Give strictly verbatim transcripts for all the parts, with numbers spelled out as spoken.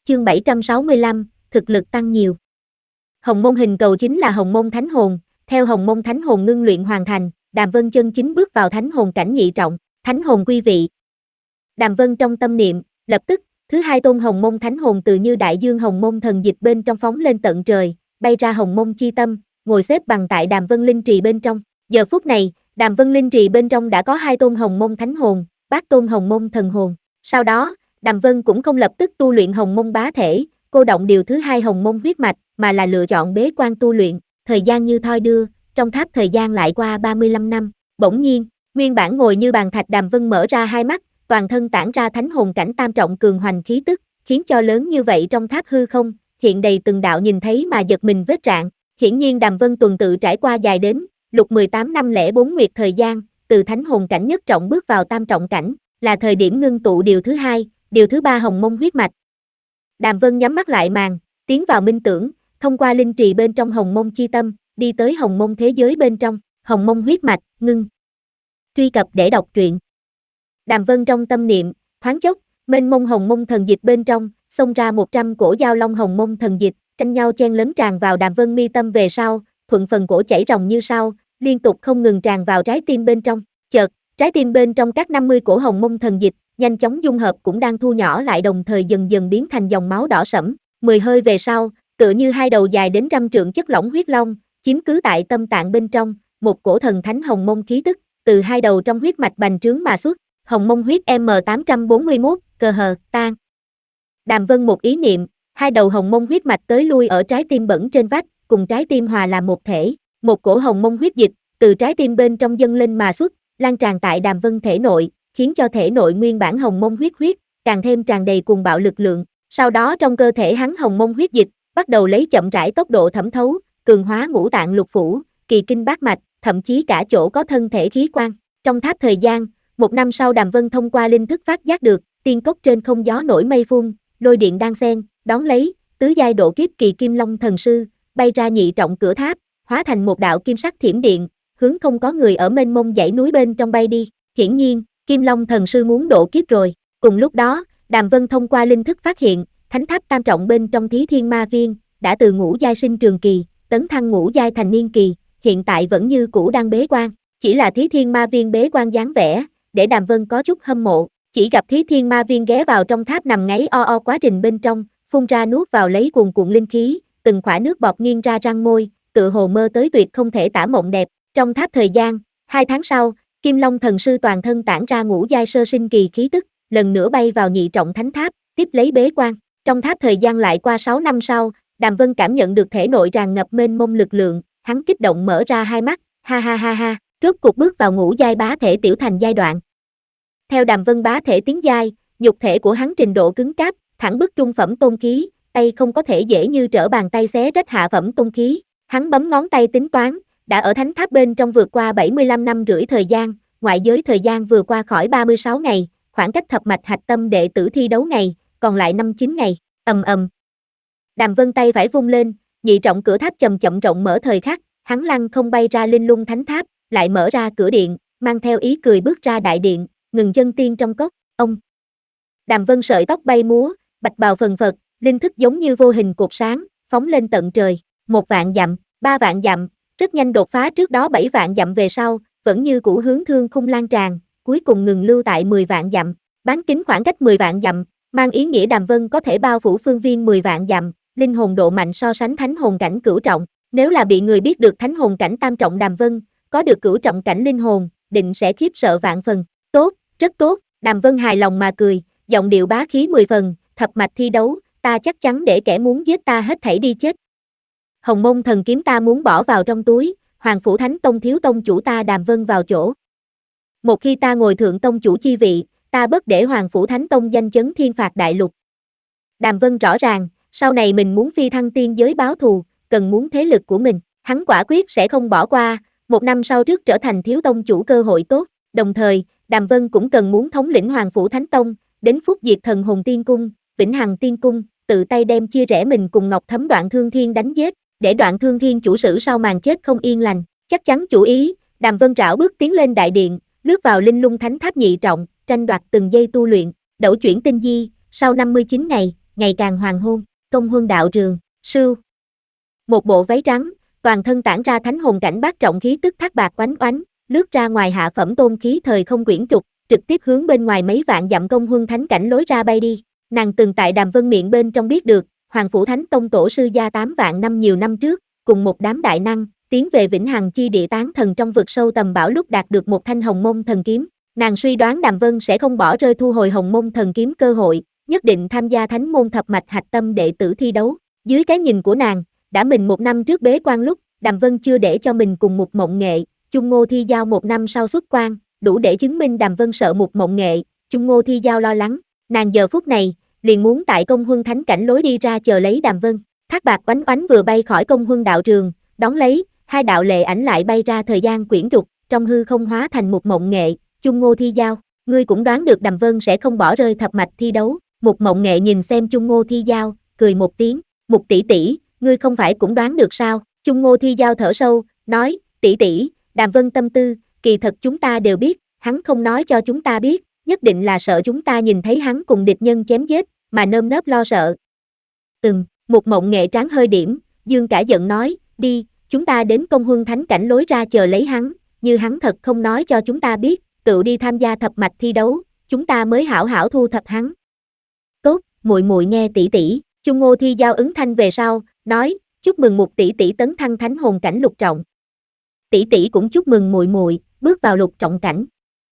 chương bảy trăm sáu mươi lăm, thực lực tăng nhiều. Hồng môn hình cầu chính là hồng môn thánh hồn, theo hồng môn thánh hồn ngưng luyện hoàn thành, Đàm Vân chân chính bước vào thánh hồn cảnh nhị trọng, thánh hồn quy vị. Đàm Vân trong tâm niệm, lập tức, thứ hai tôn hồng môn thánh hồn từ như đại dương hồng môn thần dịch bên trong phóng lên tận trời, bay ra hồng môn chi tâm, ngồi xếp bằng tại Đàm Vân linh trì bên trong. Giờ phút này, Đàm Vân linh trì bên trong đã có hai tôn hồng môn thánh hồn, bát tôn hồng môn thần hồn. Sau đó, Đàm Vân cũng không lập tức tu luyện hồng môn bá thể, cô động điều thứ hai hồng môn huyết mạch, mà là lựa chọn bế quan tu luyện. Thời gian như thoi đưa, trong tháp thời gian lại qua ba mươi lăm năm. Bỗng nhiên, nguyên bản ngồi như bàn thạch Đàm Vân mở ra hai mắt, toàn thân tản ra thánh hồn cảnh tam trọng cường hoành khí tức, khiến cho lớn như vậy trong tháp hư không, hiện đầy từng đạo nhìn thấy mà giật mình vết rạn. Hiển nhiên Đàm Vân tuần tự trải qua dài đến lục mười tám năm lẻ bốn nguyệt thời gian, từ thánh hồn cảnh nhất trọng bước vào tam trọng cảnh, là thời điểm ngưng tụ điều thứ hai, điều thứ ba hồng môn huyết mạch. Đàm Vân nhắm mắt lại màn, tiến vào minh tưởng, thông qua linh trì bên trong hồng môn chi tâm, đi tới hồng môn thế giới bên trong, hồng môn huyết mạch, ngưng. Truy cập để đọc truyện. Đàm Vân trong tâm niệm, thoáng chốc, mênh mông hồng môn thần dịch bên trong, xông ra một trăm cổ giao long hồng môn thần dịch, tranh nhau chen lấn tràn vào Đàm Vân mi tâm về sau, thuận phần cổ chảy ròng như sau, liên tục không ngừng tràn vào trái tim bên trong. Chợt, trái tim bên trong các năm mươi cổ hồng môn thần dịch, nhanh chóng dung hợp cũng đang thu nhỏ lại, đồng thời dần dần biến thành dòng máu đỏ sẫm. Mười hơi về sau, tựa như hai đầu dài đến trăm trượng chất lỏng huyết long, chiếm cứ tại tâm tạng bên trong, một cổ thần thánh hồng môn khí tức, từ hai đầu trong huyết mạch bành trướng mà xuất. Hồng môn huyết M tám trăm bốn mươi mốt, cờ hờ, tan. Đàm Vân một ý niệm, hai đầu hồng môn huyết mạch tới lui ở trái tim bẩn trên vách, cùng trái tim hòa làm một thể. Một cổ hồng môn huyết dịch, từ trái tim bên trong dâng lên mà xuất, lan tràn tại Đàm Vân thể nội, khiến cho thể nội nguyên bản hồng môn huyết huyết, càng thêm tràn đầy cuồng bạo lực lượng. Sau đó trong cơ thể hắn hồng môn huyết dịch, bắt đầu lấy chậm rãi tốc độ thẩm thấu, cường hóa ngũ tạng lục phủ, kỳ kinh bát mạch, thậm chí cả chỗ có thân thể khí quan. Trong tháp thời gian, một năm sau Đàm Vân thông qua linh thức phát giác được, tiên cốc trên không gió nổi mây phun, lôi điện đan xen, đón lấy, tứ giai độ kiếp kỳ kim long thần sư, bay ra nhị trọng cửa tháp, hóa thành một đạo kim sắc thiểm điện, hướng không có người ở mênh mông dãy núi bên trong bay đi. Hiển nhiên, kim long thần sư muốn độ kiếp rồi. Cùng lúc đó, Đàm Vân thông qua linh thức phát hiện, thánh tháp tam trọng bên trong Thí Thiên Ma Viên, đã từ ngũ giai sinh trường kỳ, tấn thăng ngũ giai thành niên kỳ, hiện tại vẫn như cũ đang bế quan. Chỉ là Thí Thiên Ma Viên bế quan dáng vẻ, để Đàm Vân có chút hâm mộ. Chỉ gặp Thí Thiên Ma Viên ghé vào trong tháp nằm ngáy o o quá trình bên trong, phun ra nuốt vào lấy cuồn cuộn linh khí, từng khỏa nước bọt nghiêng ra răng môi, tựa hồ mơ tới tuyệt không thể tả mộng đẹp. Trong tháp thời gian, hai tháng sau, Kim Long thần sư toàn thân tản ra ngũ giai sơ sinh kỳ khí tức, lần nữa bay vào nhị trọng thánh tháp, tiếp lấy bế quan. Trong tháp thời gian lại qua sáu năm sau, Đàm Vân cảm nhận được thể nội tràn ngập mênh mông lực lượng, hắn kích động mở ra hai mắt, ha ha ha ha, rốt cuộc bước vào ngũ giai bá thể tiểu thành giai đoạn. Theo Đàm Vân bá thể tiến giai, nhục thể của hắn trình độ cứng cáp, thẳng bức trung phẩm tôn khí, tay không có thể dễ như trở bàn tay xé rách hạ phẩm tôn khí. Hắn bấm ngón tay tính toán, đã ở thánh tháp bên trong vượt qua bảy mươi lăm năm rưỡi thời gian, ngoại giới thời gian vừa qua khỏi ba mươi sáu ngày, khoảng cách thập mạch hạch tâm đệ tử thi đấu ngày, còn lại năm chín ngày. Ầm ầm. Đàm Vân tay phải vung lên, nhị trọng cửa tháp chậm chậm rộng mở thời khắc, hắn lăng không bay ra linh lung thánh tháp, lại mở ra cửa điện, mang theo ý cười bước ra đại điện, ngừng chân tiên trong cốc. Ông. Đàm Vân sợi tóc bay múa, bạch bào phần phật, linh thức giống như vô hình cột sáng, phóng lên tận trời. Một vạn dặm, ba vạn dặm, rất nhanh đột phá trước đó bảy vạn dặm về sau, vẫn như cũ hướng thương khung lan tràn, cuối cùng ngừng lưu tại mười vạn dặm. Bán kính khoảng cách mười vạn dặm, mang ý nghĩa Đàm Vân có thể bao phủ phương viên mười vạn dặm, linh hồn độ mạnh so sánh thánh hồn cảnh cửu trọng. Nếu là bị người biết được thánh hồn cảnh tam trọng Đàm Vân, có được cửu trọng cảnh linh hồn, định sẽ khiếp sợ vạn phần. Tốt, rất tốt, Đàm Vân hài lòng mà cười, giọng điệu bá khí mười phần, thập mạch thi đấu, ta chắc chắn để kẻ muốn giết ta hết thảy đi chết. Hồng môn thần kiếm ta muốn bỏ vào trong túi, Hoàng Phủ Thánh Tông thiếu tông chủ ta Đàm Vân vào chỗ. Một khi ta ngồi thượng tông chủ chi vị, ta bất để Hoàng Phủ Thánh Tông danh chấn thiên phạt đại lục. Đàm Vân rõ ràng, sau này mình muốn phi thăng tiên giới báo thù, cần muốn thế lực của mình, hắn quả quyết sẽ không bỏ qua, một năm sau trước trở thành thiếu tông chủ cơ hội tốt, đồng thời, Đàm Vân cũng cần muốn thống lĩnh Hoàng Phủ Thánh Tông, đến phúc diệt thần hồn tiên cung, vĩnh hằng tiên cung, tự tay đem chia rẽ mình cùng Ngọc Thấm Đoạn Thương Thiên đánh giết, để Đoạn Thương Thiên chủ sử sau màn chết không yên lành, chắc chắn chủ ý. Đàm Vân rảo bước tiến lên đại điện, lướt vào linh lung thánh tháp nhị trọng, tranh đoạt từng giây tu luyện, đẩu chuyển tinh di, sau năm mươi chín ngày, ngày càng hoàng hôn, công huân đạo trường, sưu. Một bộ váy trắng, toàn thân tản ra thánh hồn cảnh bát trọng khí tức thác bạc oánh oánh, lướt ra ngoài hạ phẩm tôn khí thời không quyển trục, trực tiếp hướng bên ngoài mấy vạn dặm công huân thánh cảnh lối ra bay đi. Nàng từng tại Đàm Vân miệng bên trong biết được, Hoàng Phủ Thánh Tông tổ sư gia tám vạn năm nhiều năm trước, cùng một đám đại năng, tiến về Vĩnh Hằng chi địa tán thần trong vực sâu tầm bão lúc đạt được một thanh hồng môn thần kiếm. Nàng suy đoán Đàm Vân sẽ không bỏ rơi thu hồi hồng môn thần kiếm cơ hội, nhất định tham gia thánh môn thập mạch hạch tâm đệ tử thi đấu. Dưới cái nhìn của nàng, đã mình một năm trước bế quan lúc, Đàm Vân chưa để cho mình cùng một mộng nghệ, Chung Ngô Thi Giao một năm sau xuất quan, đủ để chứng minh Đàm Vân sợ một mộng nghệ, Chung Ngô Thi Giao lo lắng. Nàng giờ phút này, liền muốn tại công huân thánh cảnh lối đi ra chờ lấy Đàm Vân. Thác bạc oánh oánh vừa bay khỏi công huân đạo trường, đón lấy, hai đạo lệ ảnh lại bay ra thời gian quyển trục, trong hư không hóa thành một mộng nghệ, Chung Ngô Thi Giao, ngươi cũng đoán được Đàm Vân sẽ không bỏ rơi thập mạch thi đấu. Một mộng nghệ nhìn xem Chung Ngô Thi Giao, cười một tiếng, Mục tỷ tỷ, ngươi không phải cũng đoán được sao? Chung Ngô Thi Giao thở sâu, nói, tỷ tỷ, Đàm Vân tâm tư, kỳ thật chúng ta đều biết, hắn không nói cho chúng ta biết, nhất định là sợ chúng ta nhìn thấy hắn cùng địch nhân chém giết, mà nơm nớp lo sợ. Ừm, một mộng nghệ tráng hơi điểm, dương cả giận nói, đi, chúng ta đến công huân thánh cảnh lối ra chờ lấy hắn, như hắn thật không nói cho chúng ta biết, tự đi tham gia thập mạch thi đấu, chúng ta mới hảo hảo thu thập hắn. Tốt, muội muội nghe tỷ tỷ. Chung Ngô Thi Giao ứng thanh về sau, nói, chúc mừng một tỷ tỷ tấn thăng thánh hồn cảnh lục trọng. Tỷ tỷ cũng chúc mừng muội muội bước vào lục trọng cảnh.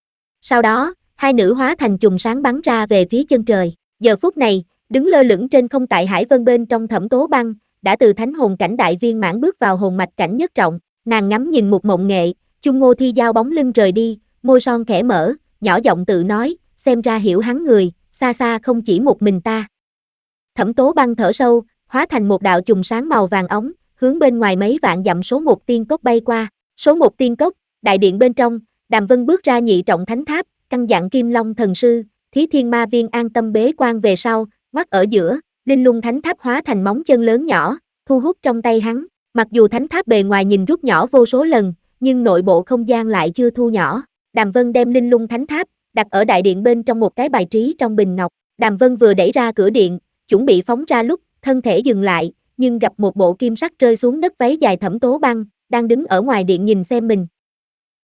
Sau đó, hai nữ hóa thành chùm sáng bắn ra về phía chân trời. Giờ phút này, đứng lơ lửng trên không tại Hải Vân bên trong Thẩm Tố Băng, đã từ thánh hồn cảnh đại viên mãn bước vào hồn mạch cảnh nhất trọng. Nàng ngắm nhìn một mộng nghệ, Chung Ngô Thi Giao bóng lưng rời đi, môi son khẽ mở, nhỏ giọng tự nói, xem ra hiểu hắn người, xa xa không chỉ một mình ta. Thẩm Tố Băng thở sâu, hóa thành một đạo chùm sáng màu vàng óng, hướng bên ngoài mấy vạn dặm số một tiên cốc bay qua. Số một tiên cốc, đại điện bên trong, Đàm Vân bước ra nhị trọng thánh tháp, căn dặn Kim Long thần sư, Thí Thiên Ma Viên an tâm bế quan về sau, ngoắt ở giữa, Linh Lung thánh tháp hóa thành móng chân lớn nhỏ, thu hút trong tay hắn. Mặc dù thánh tháp bề ngoài nhìn rút nhỏ vô số lần, nhưng nội bộ không gian lại chưa thu nhỏ. Đàm Vân đem Linh Lung thánh tháp đặt ở đại điện bên trong một cái bài trí trong bình ngọc. Đàm Vân vừa đẩy ra cửa điện, chuẩn bị phóng ra lúc, thân thể dừng lại, nhưng gặp một bộ kim sắc rơi xuống đất váy dài Thẩm Tố Băng, đang đứng ở ngoài điện nhìn xem mình.